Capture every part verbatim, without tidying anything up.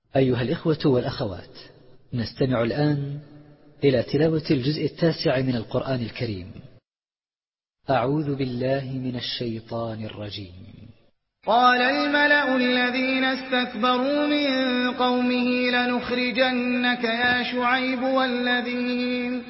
أيها الإخوة والأخوات، نستمع الآن إلى تلاوة الجزء التاسع من القرآن الكريم. أعوذ بالله من الشيطان الرجيم. قال الملأ الذين استكبروا من قومه لنخرجنك يا شعيب والذين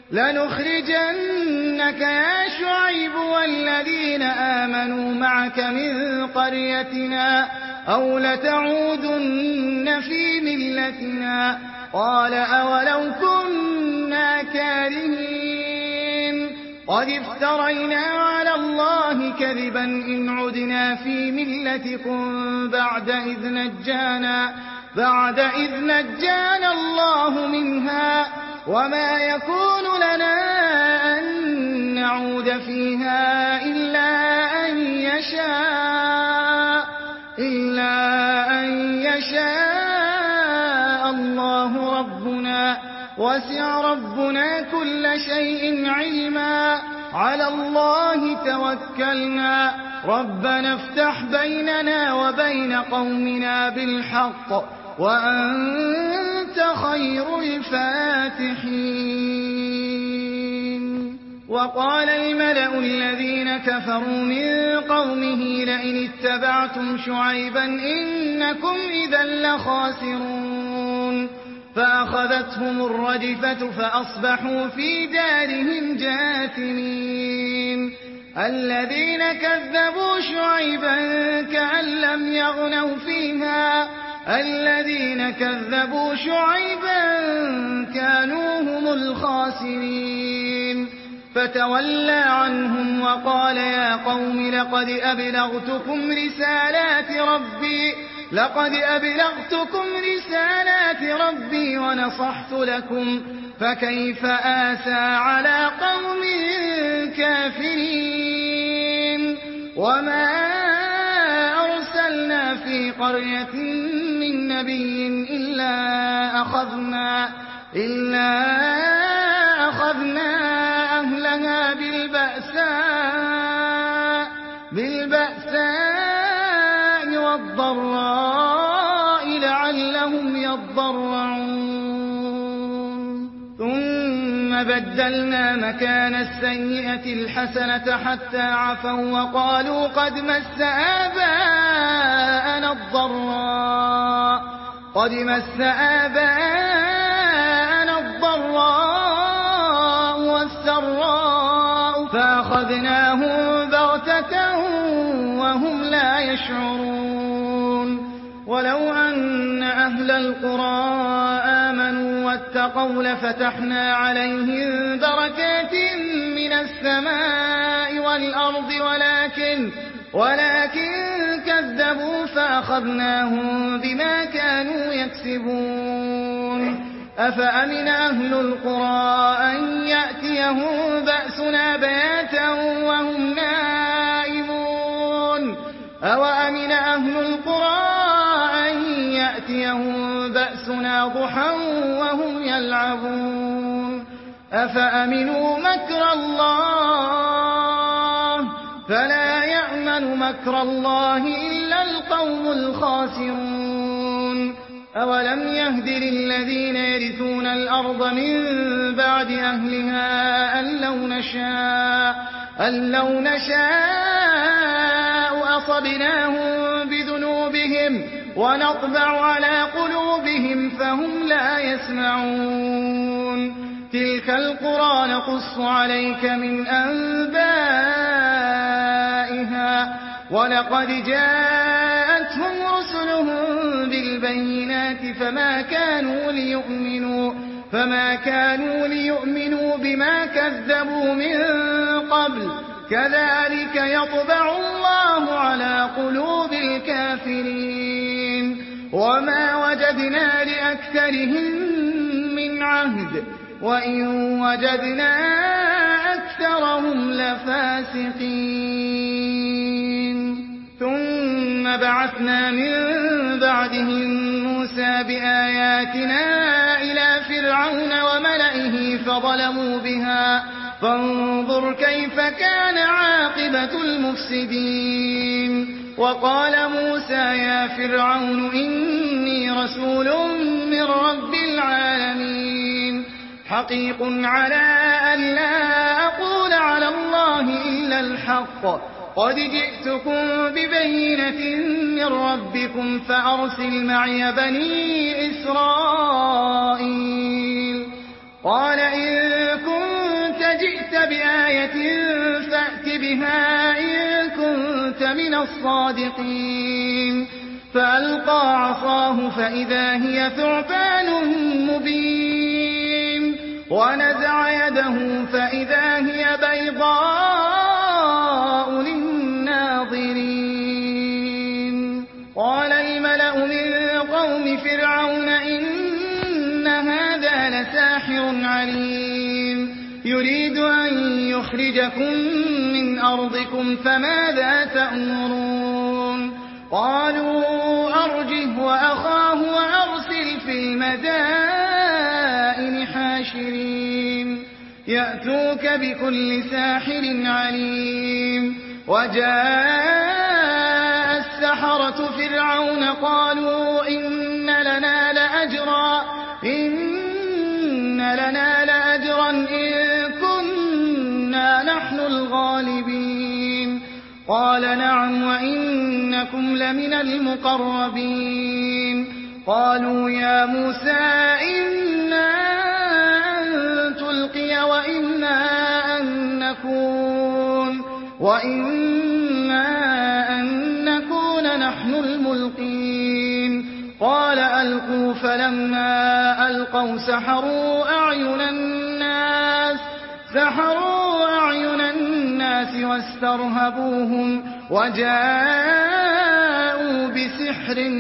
لنخرجنك يا شعيب والذين آمنوا معك من قريتنا أو لتعودن في ملتنا. قال أولو كنا كارهين قد افترينا على الله كذبا إن عدنا في ملتكم بعد إذ نجانا بعد إذ نجانا الله منها وما يكون لنا أن نعود فيها إلا أن يشاء إلا أن يشاء الله ربنا وسع ربنا كل شيء علما على الله توكلنا ربنا افتح بيننا وبين قومنا بالحق وأنت خير الفاتحين. وقال الملأ الذين كفروا من قومه لئن اتبعتم شعيبا إنكم إذا لخاسرون فأخذتهم الرجفة فأصبحوا في دارهم جاثمين. الذين كذبوا شعيبا كأن لم يغنوا فيها الذين كذبوا شعيبا كانوا هم الخاسرين. فتولى عنهم وقال يا قوم لقد أبلغتكم رسالات ربي لقد أبلغتكم رسالات ربي ونصحت لكم فكيف آسى على قوم كافرين. وما أرسلنا في قرية من نبي إلا أخذنا إلا أخذنا أهلها بالبأساء بالبأساء والضراء لعلهم يضرعون. ثم بدلنا مكان السيئة الحسنة حتى عفوا وقالوا قد مس آباءنا الضراء قد مس آباءنا الضراء والسراء فأخذناهم بغتة وهم لا يشعرون. ولو أن أهل القرى آمنوا واتقوا لفتحنا عليهم بركات من السماء والأرض ولكن ولكن كذبوا فأخذناهم بما كانوا يكسبون. أفأمن أهل القرى أن يأتيهم بأسنا بياتا وهم نائمون أوأمن أهل القرى أن يأتيهم بأسنا ضحى وهم يلعبون. أفأمنوا مكر الله فلا يأمن مكر الله إلا القوم الخاسرون. أولم يهد للذين يرثون الأرض من بعد أهلها أن لو نشاء أن لو نشاء أصبناهم بذنوبهم ونطبع على قلوبهم فهم لا يسمعون. تلك القرى نقص عليك من أنبائها ولقد جاءتهم رسلهم بالبينات فما كانوا ليؤمنوا فما كانوا ليؤمنوا بما كذبوا من قبل كذلك يطبع الله على قلوب الكافرين. وما وجدنا لأكثرهم من عهد وإن وجدنا أكثرهم لفاسقين. ثم بعثنا من بعدهم موسى بآياتنا إلى فرعون وملئه فظلموا بها فانظر كيف كان عاقبة المفسدين. وقال موسى يا فرعون إني رسول حقيق على أن لا أقول على الله إلا الحق قد جئتكم ببينة من ربكم فأرسل معي بني إسرائيل قال إن كنت جئت بآية فأت بها إن كنت من الصادقين فألقى عصاه فإذا هي ثعبان مبين ونزع يده فإذا هي بيضاء للناظرين قال الملأ من قوم فرعون إن هذا لساحر عليم يريد أن يخرجكم من أرضكم فماذا تأمرون قالوا أرجه وأخاه وأرسل في المدائن حاشرين يأتوك بكل ساحر عليم وجاء السحرة فرعون قالوا إن لنا لأجرا إن لنا لأجرا إن كنا نحن الغالبين قال نعم وإنكم لمن المقربين قالوا يا موسى إنا أن تلقي وإنا أن نكون وإنا أن نكون نحن الملقين قال ألقوا فلما ألقوا سحروا أعين الناس سحروا أعين الناس واسترهبوهم وجاءوا بسحر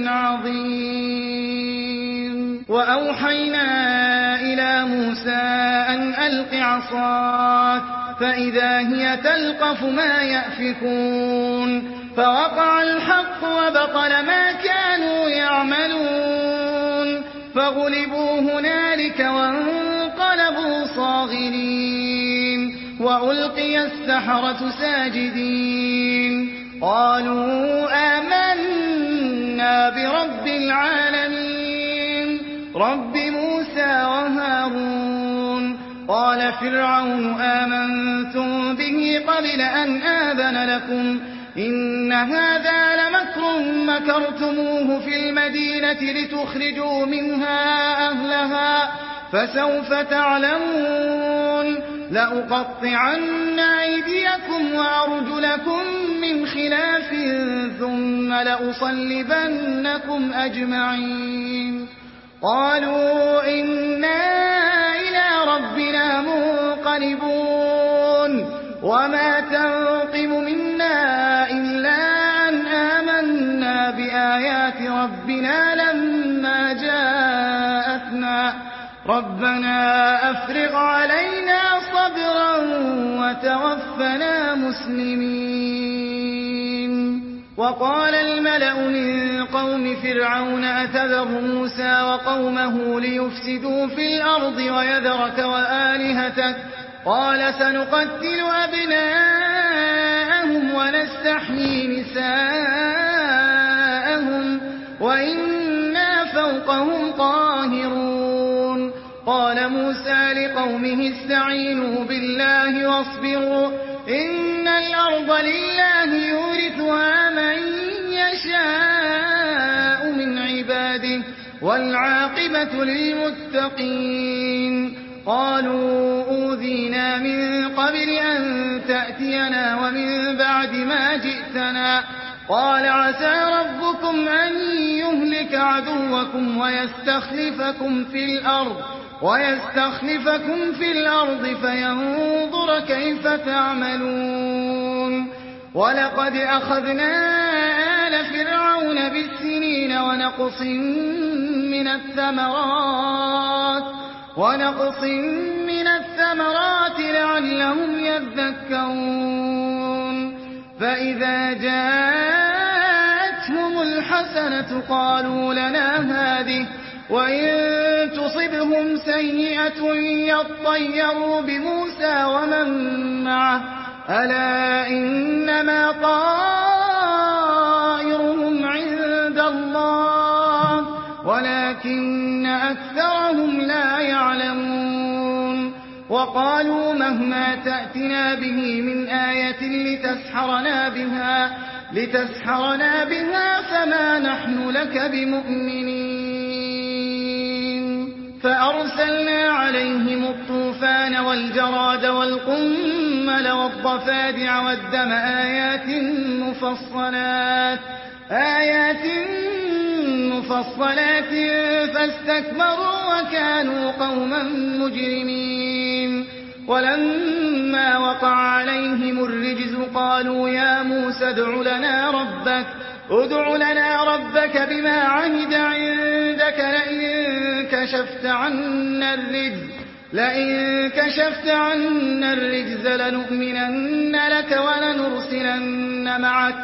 عظيم وأوحينا إلى موسى أن ألق عصاك فإذا هي تلقف ما يأفكون فوقع الحق وبطل ما كانوا يعملون فغلبوا هنالك وانقلبوا صاغرين وألقي السحرة ساجدين قالوا آمنا برب العالمين رب موسى وهارون قال فرعون آمنتم به قبل أن آذن لكم إن هذا لمكر مكرتموه في المدينة لتخرجوا منها أهلها فسوف تعلمون لأقطعن أيديكم وأرجلكم من خلاف ثم لأصلبنكم أجمعين قالوا إنا إلى ربنا منقلبون وما تنقم منا إلا أن آمنا بآيات ربنا لما جاءتنا ربنا أفرغ علينا صبرا وتوفنا مسلمين وقال الملأ من قوم فرعون أتذر موسى وقومه ليفسدوا في الأرض ويذرك وآلهتك قال سنقتل أبناءهم ونستحيي نساءهم وإنا فوقهم قاهرون قال موسى لقومه استعينوا بالله واصبروا إن الأرض لله يورثها من يشاء من عباده والعاقبة للمتقين قالوا أوذينا من قبل أن تأتينا ومن بعد ما جئتنا قال عسى ربكم أن يهلك عدوكم ويستخلفكم في الأرض ويستخلفكم في الأرض فينظر كيف تعملون ولقد أخذنا آل فرعون بالسنين ونقص من الثمرات ونقص من الثمرات لعلهم يذكرون فإذا جاءتهم الحسنة قالوا لنا هذه وإن تصبهم سيئة يطيروا بموسى ومن معه ألا إنما طائرهم عند الله ولكن أكثرهم لا يعلمون وقالوا مهما تأتنا به من آية لتسحرنا بها, لتسحرنا بها فما نحن لك بمؤمنين. فأرسلنا عليهم الطوفان والجراد والقمل والضفادع والدم آيات مفصلات, آيات مفصلات فاستكبروا وكانوا قوما مجرمين. ولما وقع عليهم الرجز قالوا يا موسى ادع لنا ربك, ادع لنا ربك بما عهد عندك لئن كشفت عنا الرجز, لئن كشفت عنا الرجز لنؤمنن لك ولنرسلن معك,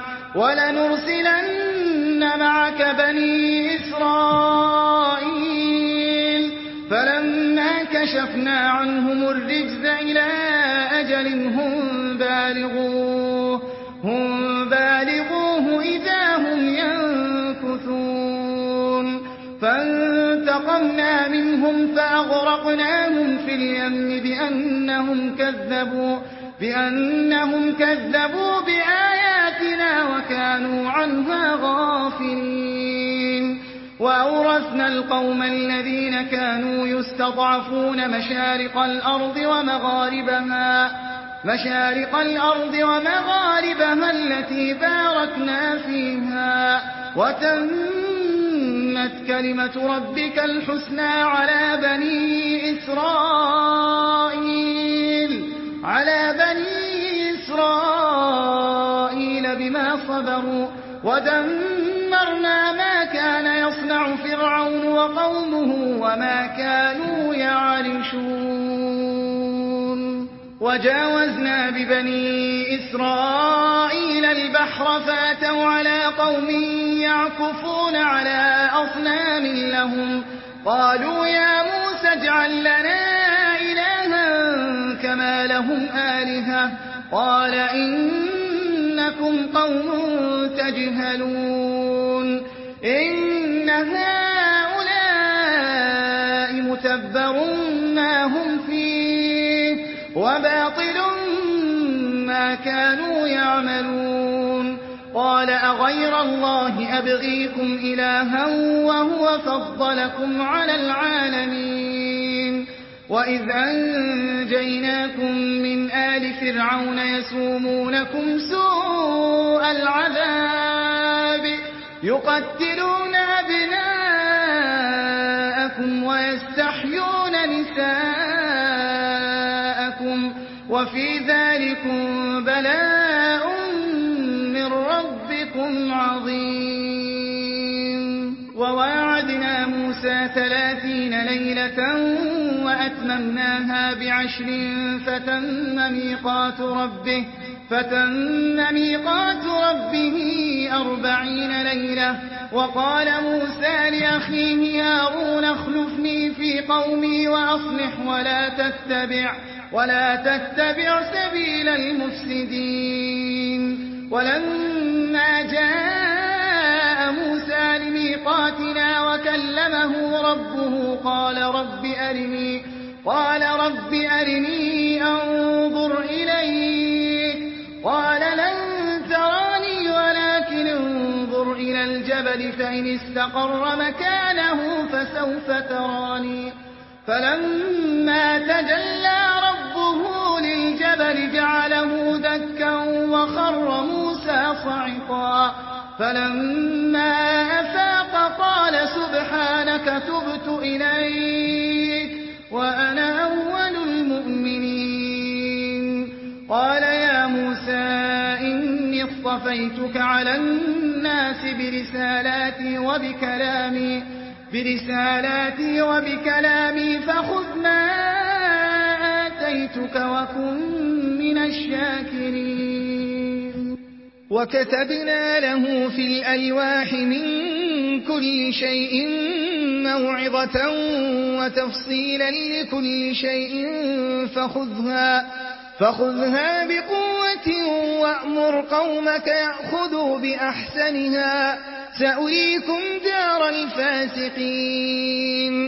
ولنرسلن معك بني إسرائيل. فلما كشفنا عنهم الرجز إلى أجل هم بالغوه, هم بالغوه إذا هم ينكثون. فانتقمنا منهم فأغرقناهم في اليم بأنهم كذبوا, بأنهم كذبوا بآياتنا وكانوا عنها غافلين. وأورثنا القوم الذين كانوا يستضعفون مشارق الأرض ومغاربها, مشارق الأرض ومغاربها التي باركنا فيها, وتمت كلمة ربك الحسنى على بني إسرائيل, على بني إسرائيل بما صبروا, ودمرنا ما كان يصنع فرعون وقومه وما كانوا يعرشون. وجاوزنا ببني إسرائيل البحر فاتوا على قوم يعكفون على أصنام لهم, قالوا يا موسى اجعل لنا إلها كما لهم آلهة, قال إنكم قوم تجهلون. إن هؤلاء متبر ما هم فيه وباطل ما كانوا يعملون. قال أغير الله أبغيكم إلها وهو فضلكم على العالمين. وإذ أنجيناكم من آل فرعون يسومونكم سوء العذاب يقتلون أبناءكم ويستحيون نساءكم وفي ذلكم بلاء من ربكم عظيم. وواعدنا موسى ثلاثين ليلة وأتممناها بعشر فتم ميقات ربه فتم ميقات ربه أربعين ليلة. وقال موسى لأخيه هارون اخلفني في قومي وأصلح ولا تتبع ولا تتبع سبيل المفسدين. ولما جاء موسى لميقاتنا وكلمه ربه قال رب أرني قال رب أرني أنظر إليك قال لن تراني ولكن انظر إلى الجبل فإن استقر مكانه فسوف تراني. فلما تجلى ربه للجبل جعله دكا وخر موسى صعقا. فلما أفاق قال سبحانك تبت إليك وأنا أول المؤمنين. قال يا موسى إني اصطفيتك على الناس برسالاتي وبكلامي برسالاتي وبكلامي فخذ ما آتيتك وكن من الشاكرين. وكتبنا له في الألواح من كل شيء موعظة وتفصيلا لكل شيء فخذها فخذها بقوة وأمر قومك يأخذوا بأحسنها سأريكم دار الفاسقين.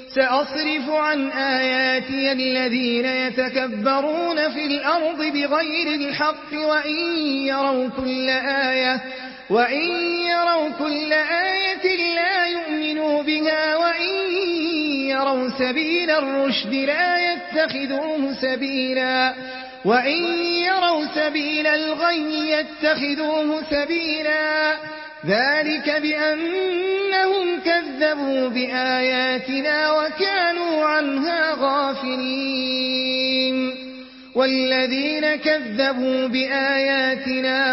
سأصرف عن آياتي الذين يتكبرون في الأرض بغير الحق وإن يروا كل آية وإن يروا كل آية لا يؤمنوا بها وإن يروا سبيل الرشد لا يتخذوه سبيلا وإن يروا سبيل الغي يتخذوه سبيلا ذلك بأنهم كذبوا بآياتنا وكانوا عنها غافلين والذين كذبوا بآياتنا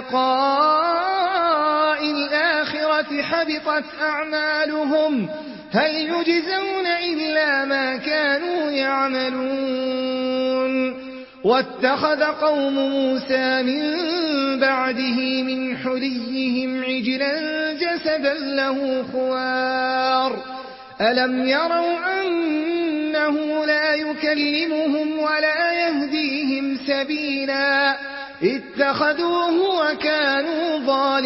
ولقاء الآخرة حبطت أعمالهم هل يجزون إلا ما كانوا يعملون واتخذ قوم موسى من بعده من حليهم عجلا جسدا له خوار ألم يروا أنه لا يكلمهم ولا يهديهم سبيلا اتخذوه وكانوا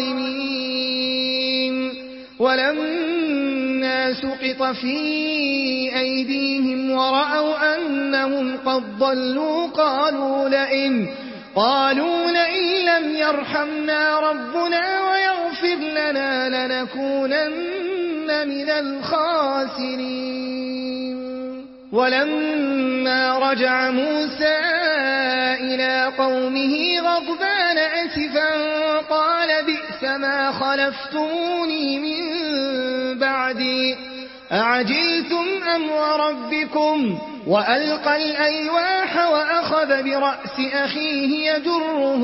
ظالمين ولما سقط في أيديهم ورأوا أنهم قد ضلوا قالوا لئن قالوا لئن لم يرحمنا ربنا ويغفر لنا لنكونن من الخاسرين ولما رجع موسى إلى قومه غضبان أسفا قال بئس ما خلفتموني من بعدي أعجلتم أمر ربكم وألقى الألواح وأخذ برأس أخيه يجره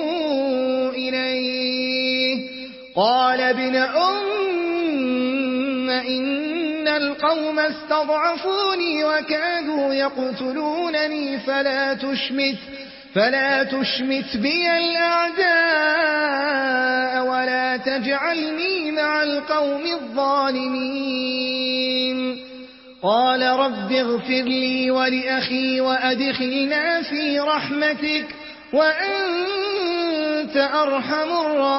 إليه قال ابن أم إن القوم استضعفوني وكادوا يقتلونني فلا تشمت فلا تشمت بي الأعداء ولا تجعلني مع القوم الظالمين قال رب اغفر لي ولأخي وأدخلنا في رحمتك وأنت أرحم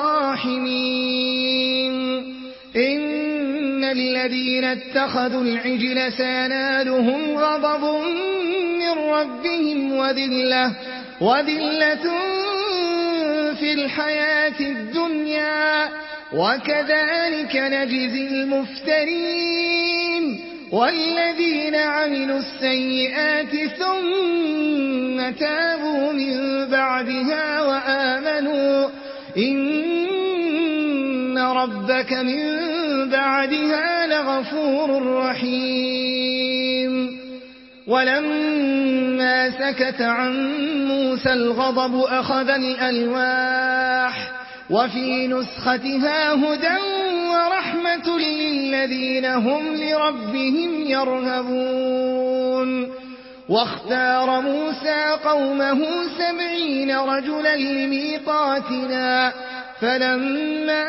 الراحمين إن الذين اتخذوا العجل سينالهم غضب من ربهم وذلة وذلة في الحياة الدنيا وكذلك نجزي المفترين والذين عملوا السيئات ثم تابوا من بعدها وآمنوا إن ربك من بعدها لغفور رحيم ولما سكت عن موسى الغضب أخذ الألواح وفي نسختها هدى ورحمة للذين هم لربهم يرهبون واختار موسى قومه سبعين رجلا لميقاتنا فلما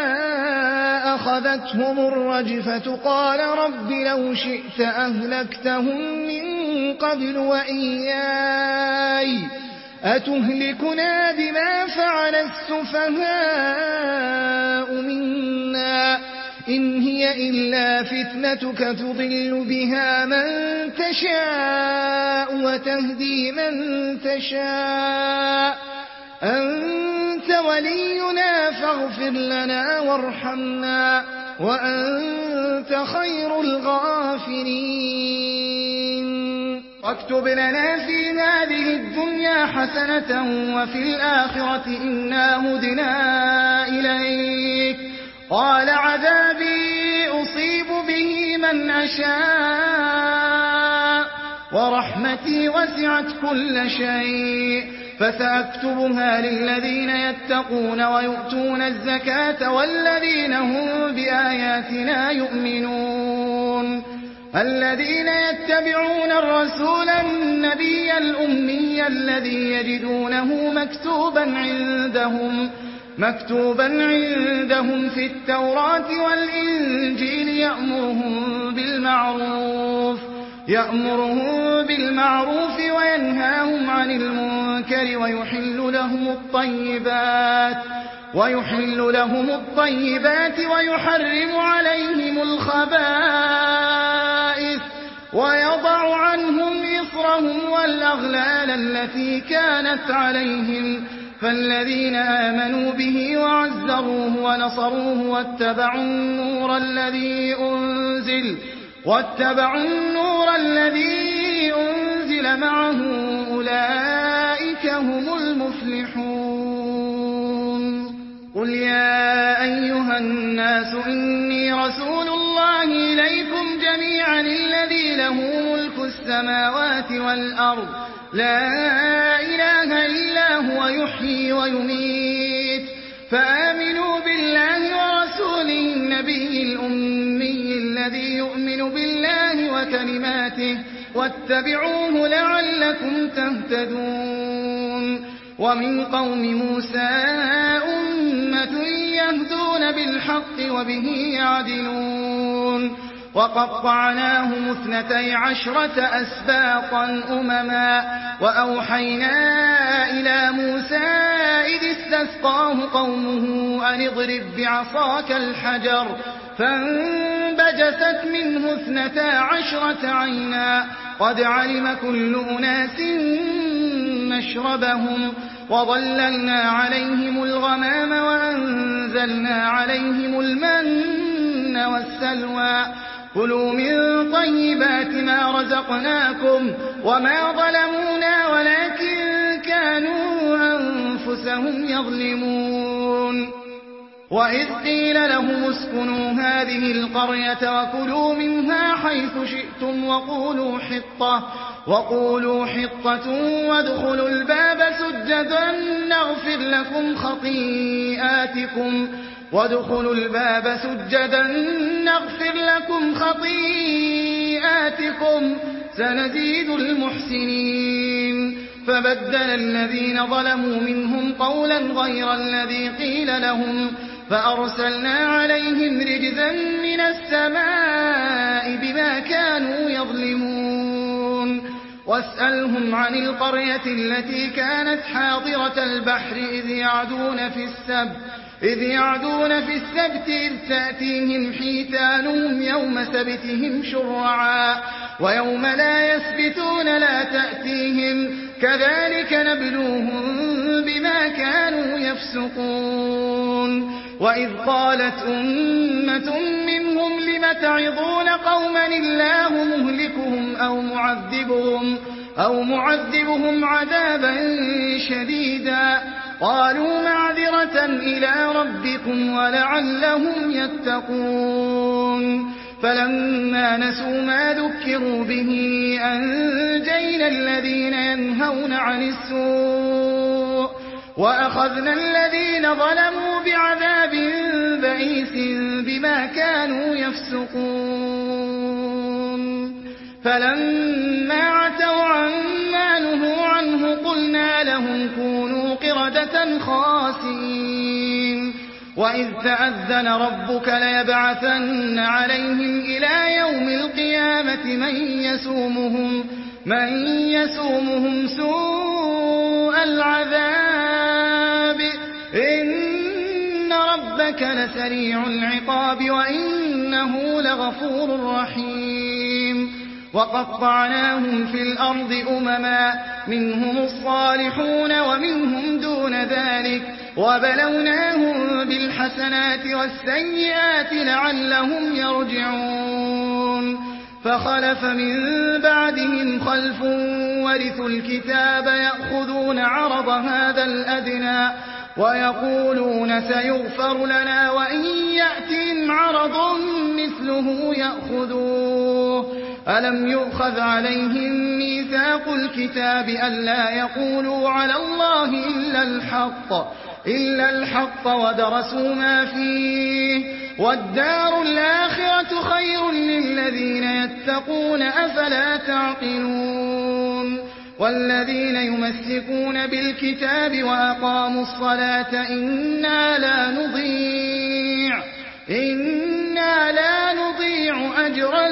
أخذتهم الرجفة قال رب لو شئت أهلكتهم من قبل وإياي أتهلكنا بما فعل السفهاء منا إن هي إلا فتنتك تضل بها من تشاء وتهدي من تشاء أنت ولينا فاغفر لنا وارحمنا وأنت خير الغافرين واكتب لنا في هذه الدنيا حسنة وفي الآخرة إنا هدنا إليك قال عذابي أصيب به من أشاء ورحمتي وسعت كل شيء فسأكتبها للذين يتقون ويؤتون الزكاة والذين هم بآياتنا يؤمنون الذين يتبعون الرسول النبي الأمي الذي يجدونه مكتوبا عندهم مكتوبا عندهم في التوراة والإنجيل يأمرهم بالمعروف يأمرهم بالمعروف وينهاهم عن المنكر ويحل لهم الطيبات ويحل لهم الطيبات ويحرم عليهم الخبائث ويضع عنهم إصرهم والأغلال التي كانت عليهم فالذين آمنوا به وعزروه ونصروه واتبعوا النور الذي أنزل واتبعوا النور الذي أنزل معه أولئك هم المفلحون. قل يا أيها الناس إني رسول الله إليكم جميعا الذي له ملك السماوات والأرض لا إله إلا هو يحيي ويميت فآمنوا بالله ورسوله النبي الأمي الذي يؤمن بالله وكلماته واتبعوه لعلكم تهتدون. ومن قوم موسى أمة يهدون بالحق وبه يعدلون. وقطعناهم اثنتي عشرة أسباطا أمما وأوحينا إلى موسى إذ استسقاه قومه أن اضرب بعصاك الحجر فانبجست منه اثنتا عشرة عينا قد علم كل أناس مشربهم وظللنا عليهم الغمام وأنزلنا عليهم المن والسلوى كلوا من طيبات ما رزقناكم وما ظلمونا ولكن كانوا أنفسهم يظلمون. وإذ قيل لهم اسكنوا هذه القرية وكلوا منها حيث شئتم وقولوا حطة وقولوا حطة وادخلوا الباب سجدا نغفر لكم خطيئاتكم وادخلوا الباب سجدا نغفر لكم خطيئاتكم سنزيد المحسنين. فبدل الذين ظلموا منهم قولا غير الذي قيل لهم فأرسلنا عليهم رجزا من السماء بما كانوا يظلمون. واسألهم عن القرية التي كانت حاضرة البحر إذ يعدون في السبت إذ يعدون في السبت إذ تأتيهم حيتانهم يوم سبتهم شرعا ويوم لا يسبتون لا تأتيهم كذلك نبلوهم بما كانوا يفسقون. وإذ قالت أمة منهم لم تعظون قوما الله مهلكهم أو معذبهم أو معذبهم عذابا شديدا قالوا معذرة إلى ربكم ولعلهم يتقون. فلما نسوا ما ذكروا به أنجينا الذين ينهون عن السوء وأخذنا الذين ظلموا بعذاب بئيس بما كانوا يفسقون. فلما عتوا عما نهوا عنه قلنا لهم كونوا قردة خاسئين. وإذ تأذن ربك ليبعثن عليهم إلى يوم القيامة من يسومهم من يسومهم سوء العذاب إن ربك لسريع العقاب وإنه لغفور رحيم. وقطعناهم في الأرض أمما منهم الصالحون ومنهم دون ذلك وبلوناهم بالحسنات والسيئات لعلهم يرجعون. فخلف من بعدهم خلف ورثوا الكتاب يأخذون عرض هذا الأدنى ويقولون سيغفر لنا وإن يأتهم عرض مثله يأخذوه. ألم يؤخذ عليهم ميثاق الكتاب ألا يقولوا على الله إلا الحق إلا الحق ودرسوا ما فيه والدار الآخرة خير للذين يتقون أفلا تعقلون. والذين يمسكون بالكتاب وأقاموا الصلاة إنا لا نضيع إنا لا نضيع أجر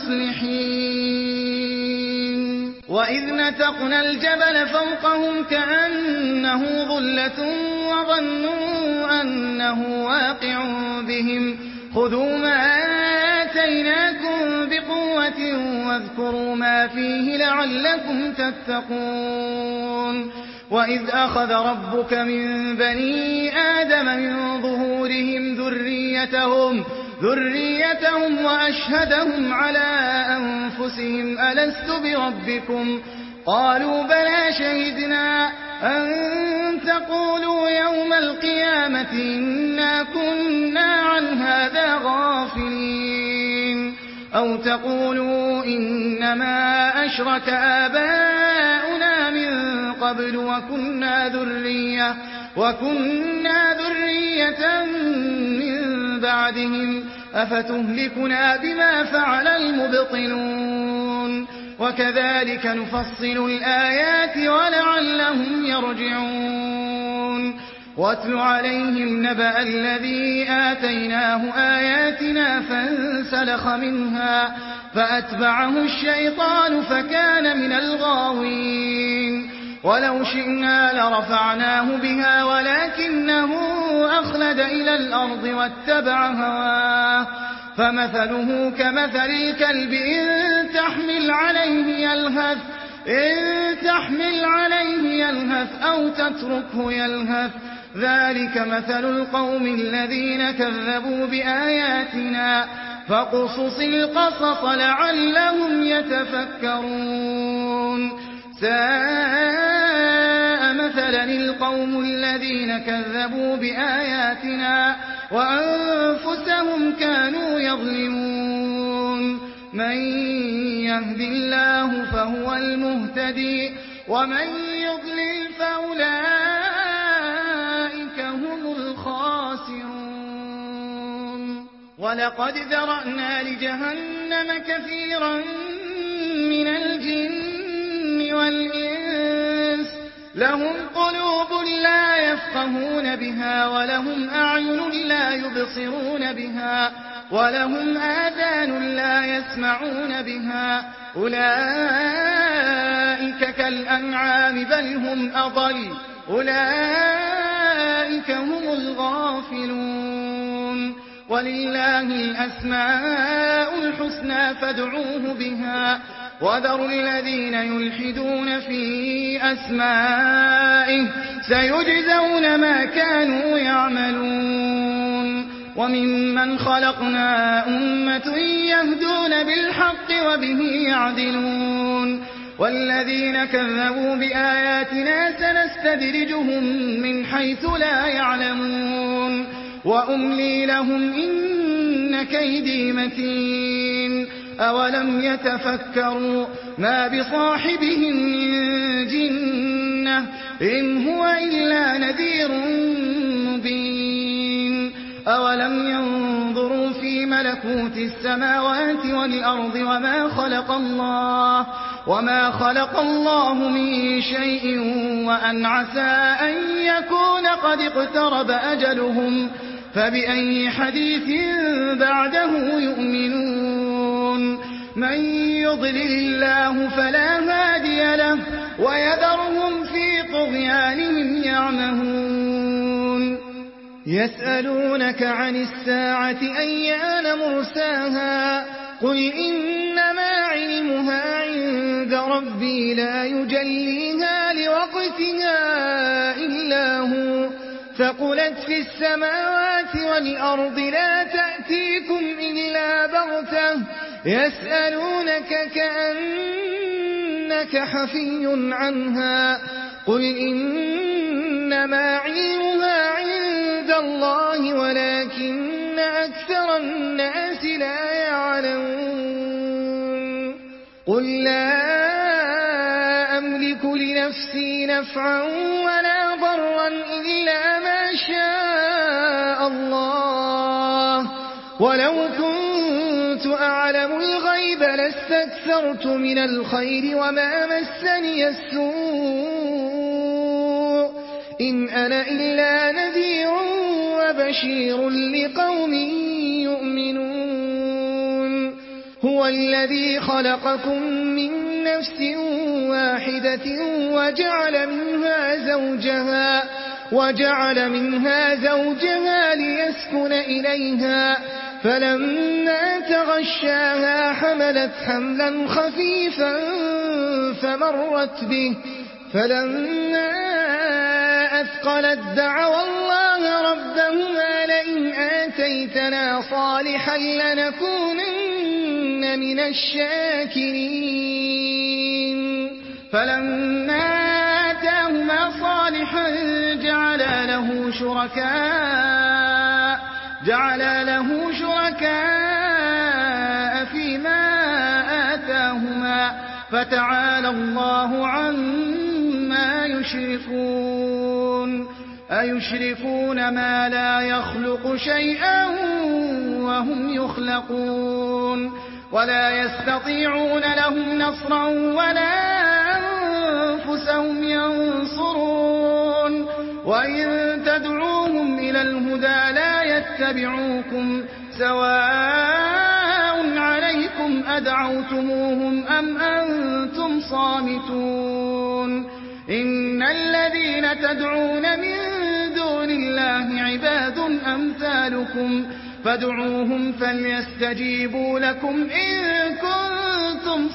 المصلحين. وإذ نتقنا الجبل فوقهم كأنه ظلة وظنوا أنه واقع بهم خذوا ما آتيناكم بقوة قوة واذكروا ما فيه لعلكم تتقون وإذ أخذ ربك من بني آدم من ظهورهم ذريتهم ذريتهم وأشهدهم على أنفسهم ألست بربكم قالوا بلى شهدنا أن تقولوا يوم القيامة إنا كنا عن هذا غافلين أو تقولوا إنما أشرك آباؤنا من قبل وكنا ذرية وكنا ذرية من بعدهم أفتهلكنا بما فعل المبطلون وكذلك نفصل الآيات ولعلهم يرجعون واتل عليهم نبأ الذي آتيناه آياتنا فانسلخ منها فأتبعه الشيطان فكان من الغاوين ولو شئنا لرفعناه بها ولكنه أخلد إلى الأرض واتبع هواه فمثله كمثل الكلب إن تحمل عليه يلهث إن تحمل عليه يلهث أو تتركه يلهث ذلك مثل القوم الذين كذبوا بآياتنا فاقصص القصص لعلهم يتفكرون ساء مثلا القوم الذين كذبوا بآياتنا وأنفسهم كانوا يظلمون من يهد الله فهو المهتدي ومن يضلل فأولئك هم الخاسرون ولقد ذرأنا لجهنم كثيرا من الجن والإنس لهم قلوب لا يفقهون بها ولهم أعين لا يبصرون بها ولهم آذان لا يسمعون بها أولئك كالأنعام بل هم أضل أولئك هم الغافلون ولله الأسماء الحسنى فادعوه بها وذروا الذين يلحدون في أسمائه سيجزون ما كانوا يعملون وممن خلقنا أمة يهدون بالحق وبه يعدلون والذين كذبوا بآياتنا سنستدرجهم من حيث لا يعلمون وأملي لهم إن كيدي متين أولم يتفكروا ما بصاحبهم من جنة إن هو إلا نذير مبين أولم ينظروا في ملكوت السماوات والأرض وما خلق الله وما خلق الله من شيء وأن عسى أن يكون قد اقترب أجلهم فبأي حديث بعده يؤمنون من يضلل الله فلا هادي له ويذرهم في طغيانهم يعمهون يسألونك عن الساعة أيان مرساها قل إنما علمها عند ربي لا يجليها لوقتها إلا هو ثقلت في السماوات والأرض لا تأتيكم إلا بغتة يسألونك كأنك حفي عنها قل إنما علمها عند الله ولكن أكثر الناس لا يعلمون قل لا أملك لنفسي نفعا ولا ضرا إلا ما شاء الله ولو كنت أعلم الغيب لاستكثرت من الخير وما مسني السوء إن أنا إلا نذير وبشير لقوم يؤمنون هو الذي خلقكم من نفس واحدة وجعل منها زوجها وجعل منها زوجها ليسكن إليها فلما تغشاها حملت حملا خفيفا فمرت به فلما أثقلت دعوا الله ربهما لئن آتيتنا صالحا لنكونن من الشاكرين فلما آتاهما صالحا جعلا له شركاء جعلا له شركاء فيما آتاهما فتعالى الله عما يشركون أيشركون ما لا يخلق شيئا وهم يخلقون ولا يستطيعون لهم نصرا ولا أنفسهم ينصرون وإن تدعوهم إلى الهدى لا يتبعوكم سواء عليكم أدعوتموهم أم أنتم صامتون إن الذين تدعون من دون الله عباد أمثالكم فادعوهم فليستجيبوا لكم إن كنتم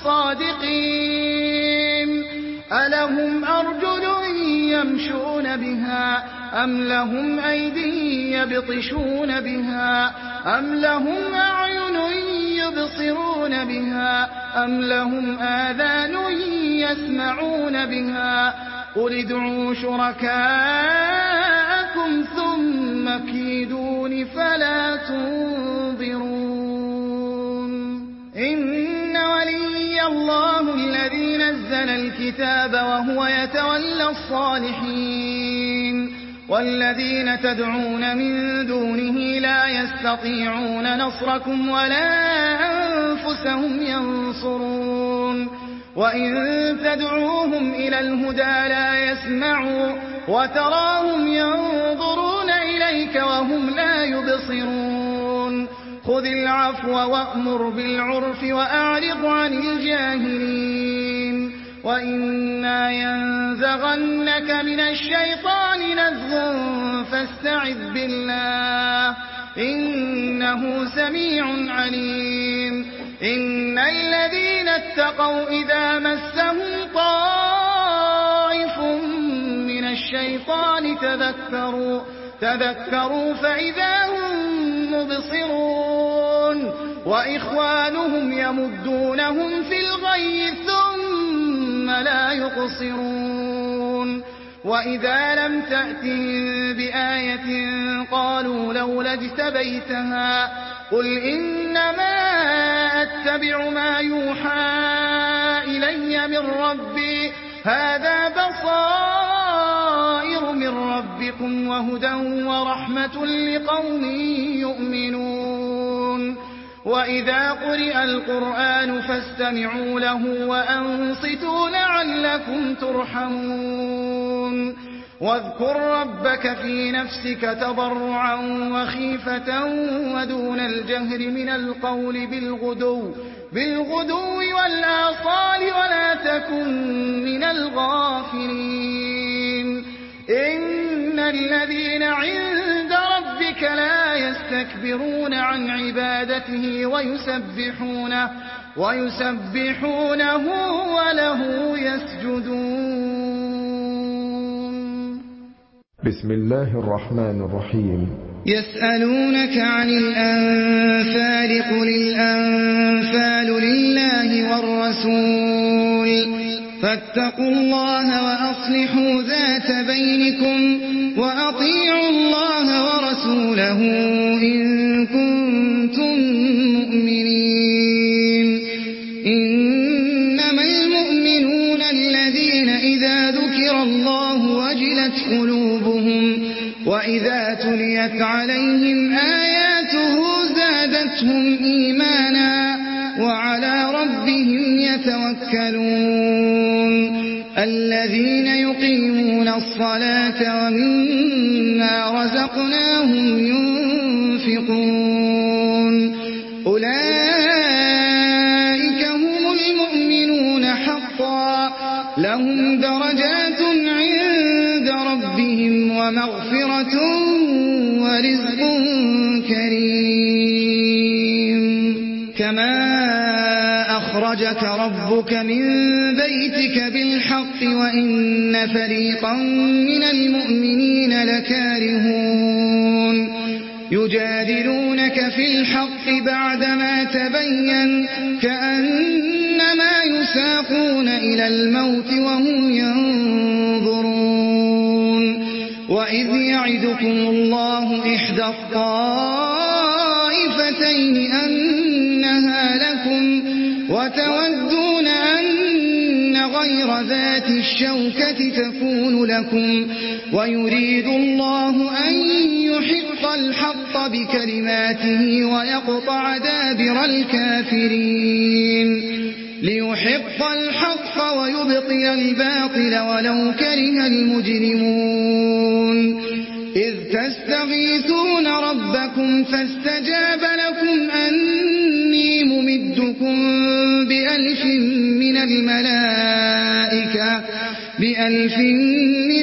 صادقين ألهم أرجل يمشون بها أم لهم أيدي يبطشون بها أم لهم أعين يبصرون بها أم لهم آذان يسمعون بها قل ادعوا شركاءكم ثم كيدون فلا تنظرون إن ولي الله الذي نزل الكتاب وهو يتولى الصالحين والذين تدعون من دونه لا يستطيعون نصركم ولا أنفسهم ينصرون وإن تدعوهم إلى الهدى لا يسمعوا وتراهم ينظرون إليك وهم لا يبصرون خذ العفو وأمر بالعرف وأعرض عن الجاهلين وإما ينزغنك من الشيطان نزغ فاستعذ بالله إنه سميع عليم إن الذين اتقوا إذا مسهم طائف من الشيطان تذكروا تذكروا فإذا هم مبصرون وإخوانهم يمدونهم في الغي ثم لا يقصرون وإذا لم تأتهم بآية قالوا لولا اجتبيتها قل إنما أتبع ما يوحى إلي من ربي هذا بصائر من ربكم وهدى ورحمة لقوم يؤمنون وإذا قرئ القرآن فاستمعوا له وأنصتوا لعلكم ترحمون واذكر ربك في نفسك تضرعا وخيفة ودون الجهر من القول بالغدو بالغدو والآصال ولا تكن من الغافلين إن الذين عند ربك لا يستكبرون عن عبادته ويسبحونه ويسبحونه وله يسجدون. بسم الله الرحمن الرحيم. يسألونك عن الأنفال قل الأنفال لله والرسول فاتقوا الله وأصلحوا ذات بينكم وأطيعوا الله ورسوله إن كنتم مؤمنين. إنما المؤمنون الذين إذا ذكر الله وجلت قلوبهم وإذا تليت عليهم آياته زادتهم إيمانا وعلى ربهم يتوكلون. الذين يقيمون الصلاة ومما رزقناهم ينفقون أولئك هم المؤمنون حقا لهم درجات عند ربهم ومغفرة ورزق كريم. أخرجك ربك من بيتك بالحق وإن فريقا من المؤمنين لكارهون يجادلونك في الحق بعدما تبين كأنما يساقون إلى الموت وهم ينظرون وإذ يعدكم الله إحدى الطائفتين أنها لكم وتودون أن غير ذات الشوكة تكون لكم ويريد الله أن يحق الحق بكلماته ويقطع دابر الكافرين ليحق الحق ويبطل الباطل ولو كره المجرمون إذ تستغيثون ربكم فاستجاب لكم أني ممدكم بألف من الملائكة بألف من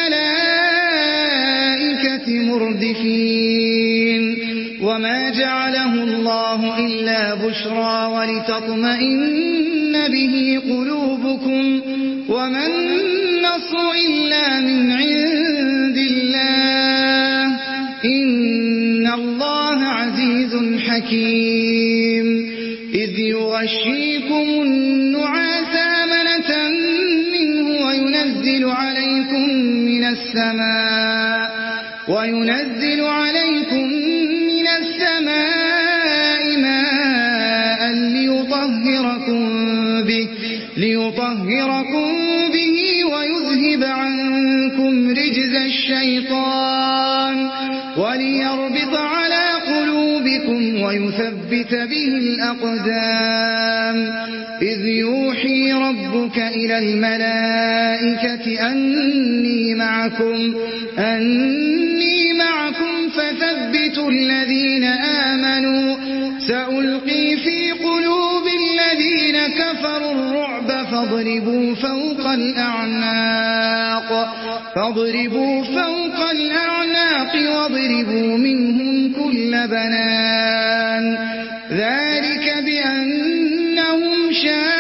الملائكة مردفين وما جعله الله إلا بشرى ولتطمئن به قلوبكم وما النصر إلا من عند الله إن الله عزيز حكيم إذ يغشيكم النعاس أمنة منه وينزل عليكم من السماء وينزل عليكم من السماء ماء ليطهركم به ليطهركم به ويذهب عنكم رجز الشيطان وليربط على قلوبكم ويثبت به الأقدام إذ يوحي ربك إلى الملائكة أني معكم أني معكم فثبتوا الذين آمنوا سألقي في قلوب الذين كفروا الرعب فاضربوا فوق الأعناق فاضربوا فوق الأعناق واضربوا منهم كل بنان ذلك بأنهم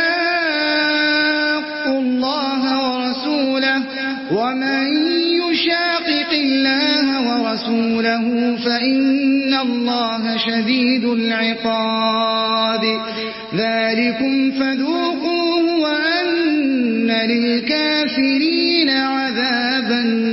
شاقوا الله ورسوله ومن يشاقق الله ورسوله فإن الله شديد العقاب ذلكم فذوقوه وأن للكافرين عذاب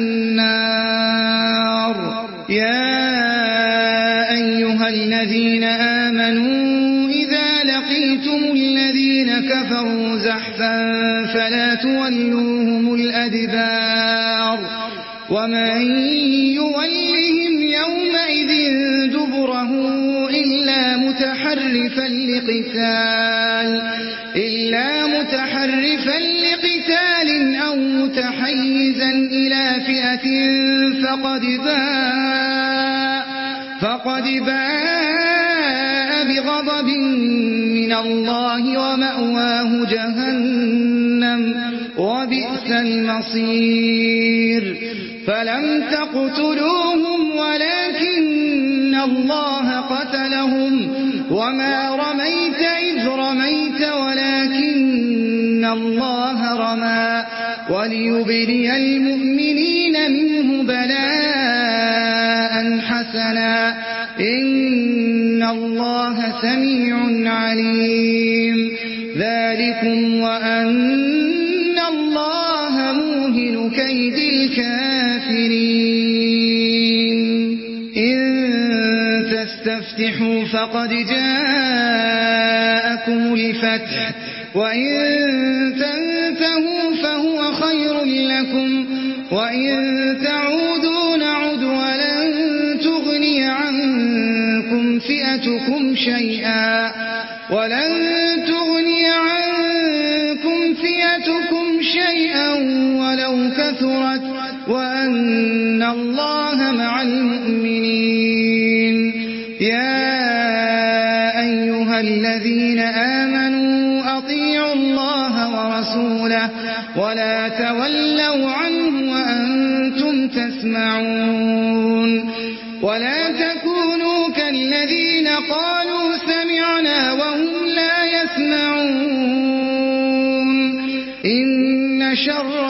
النار يا أيها الذين آمنوا إذا لقيتم الذين كفروا زحفا فلا تولوهم الأدبار ومن يولهم يومئذ دبره إلا متحرفا لقتال إلا متحرفا لقتال أو متحيزا إلى فئة فقد باء فقد باء بغضب من الله ومأواه جهنم وبئس المصير فلم تقتلوهم ولكن الله قتلهم وما رميت إذ رميت ولكن الله رمى وليبلي المؤمنين منه بلاء حسنا إن الله سميع عليم ذلكم وأن الله موهن كيد الكافرين إن تستفتحوا فقد جاءكم الفتح وإن تنتهوا فهو خير لكم وإن تعودوا نعد ولن تغني عنكم فئتكم شيئا ولن تغني عنكم فئتكم شيئا ولو كثرت وأن الله مع المؤمنين يا أيها الذين آمنوا أطيعوا الله ورسوله ولا تولوا عنه وأنتم تسمعون ولا تكونوا كالذين قالوا سمعنا وهم لا يسمعون إن شر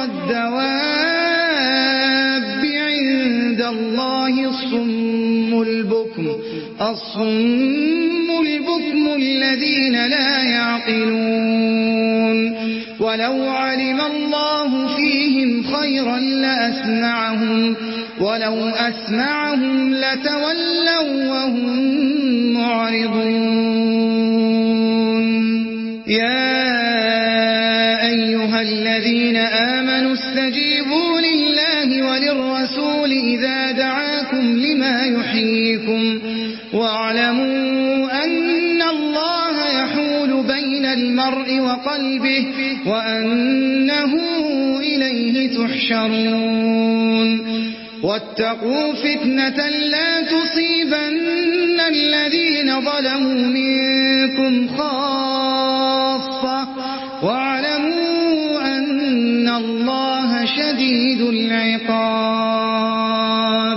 الدواب عند الله الصم البكم الصم البكم الذين لا يعقلون ولو علم الله فيهم خيرا لأسمعهم ولو أسمعهم لتولوا وهم معرضون يا أيها الذين آمنوا استجيبوا لله وللرسول إذا دعاكم لما يحييكم واعلموا أن الله يحول بين المرء وقلبه وأنه إليه تحشرون واتقوا فتنة لا تصيبن الذين ظلموا منكم خاصة واعلموا أن الله شديد العقاب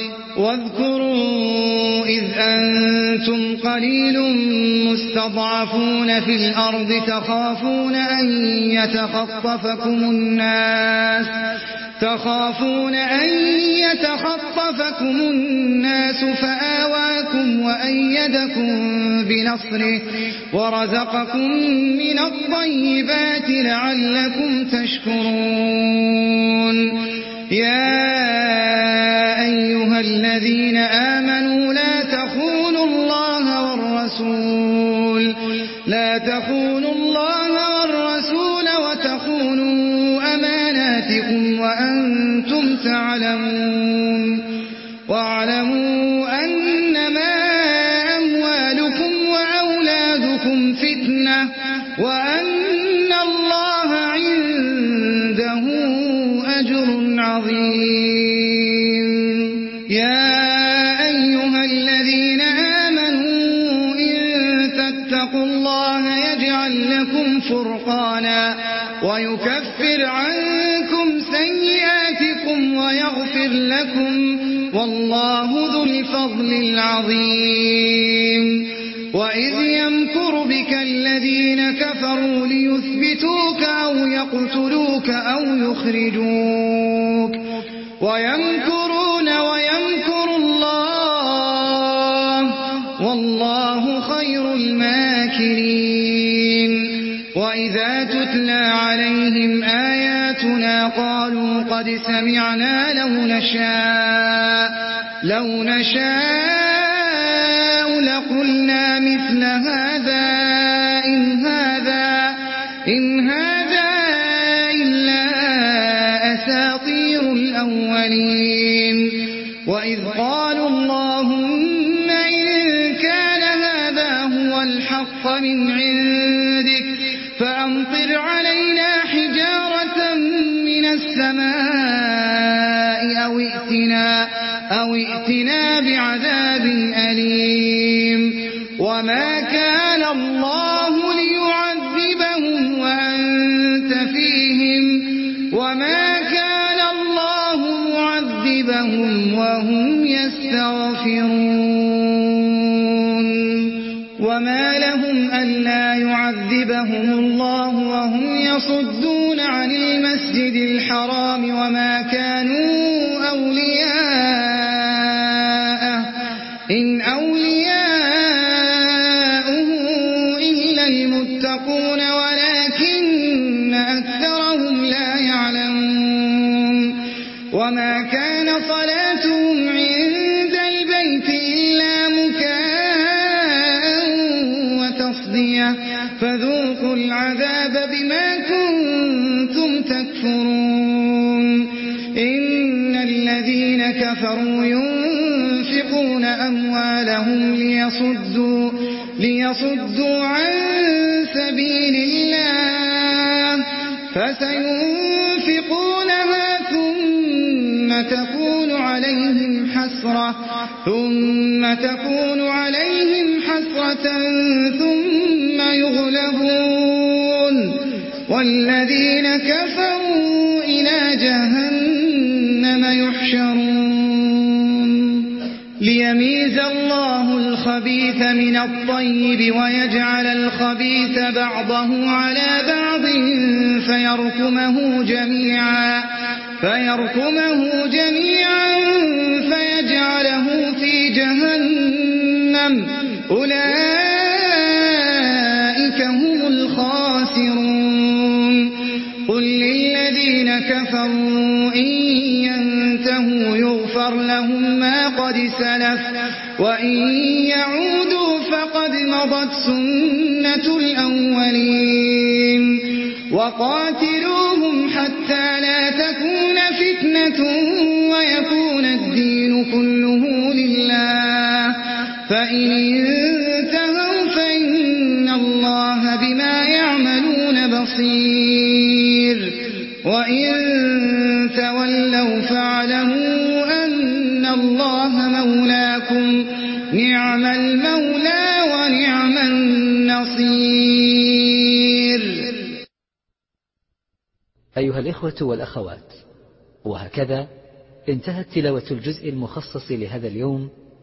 واذكروا إذ أنتم قليل مستضعفون في الأرض تخافون أن يتخطفكم الناس تخافون أن يتخطفكم الناس فآواكم وأيدكم بنصره ورزقكم من الطيبات لعلكم تشكرون يا أيها الذين آمنوا لا تخونوا الله والرسول لا تخونوا الله والرسول وتخونوا أماناتكم وأنتم تعلمون واعلموا أنما أموالكم وأولادكم فتنة وأن الله عنده أجر عظيم يا أيها الذين آمنوا إن تتقوا الله يجعل لكم فرقانا ويكفر عنكم سيئاتكم ويغفر لكم والله ذو الفضل العظيم وإذ يمكر بك الذين كفروا ليثبتوك أو يقتلوك أو يخرجوك ويمكرون ويمكر الله والله خير الماكرين وإذا تتلى عليهم آياتنا قالوا قد سمعنا لو نشاء لو نشاء لقلنا مثل هذا إن هذا إن هذا إلا أساطير الأولين وإذ قالوا اللهم إن كان هذا هو الحق من عندك فأمطر علينا حجارة من السماء أو ائتنا, أو ائتنا بعذاب أليم وما كان الله ليعذبهم وأنت فيهم وما كان الله معذبهم وهم يستغفرون وما لهم ألا يعذبهم الله وهم يصدون عن المسجد الحرام وما كانوا أولياءه إن أولياؤه إلا المتقون ولكن أكثرهم لا يعلمون وما كان صلاتهم عند البيت إلا مكاء وتصدية فذوقوا العذاب بما كنتم تكفرون إن الذين كفروا ينفقون أموالهم ليصدوا, ليصدوا عن سبيل الله فسينفقونها ثم تكون عليهم حسرة ثم تكون عليهم حسرة ثم يغلبون والذين كفروا إلى جهنم يحشرون ليميز الله الخبيث الخبيث من الطيب ويجعل الخبيث بعضه على بعض فيركمه جميعا فيركمه جميعا فيجعله في جهنم أولئك هم الخاسرون قل للذين كفروا إن ينتهوا يغفر لهم ما قد سلف وإن يعودوا فقد مضت سنة الأولين وقاتلوهم حتى لا تكون فتنة ويكون الدين كله لله فإن انتهوا فإن الله بما يعملون بصير وإن تولوا فاعلموا أن الله مولاكم نعم المولى ونعم النصير. أيها الإخوة والأخوات، وهكذا انتهت تلاوة الجزء المخصص لهذا اليوم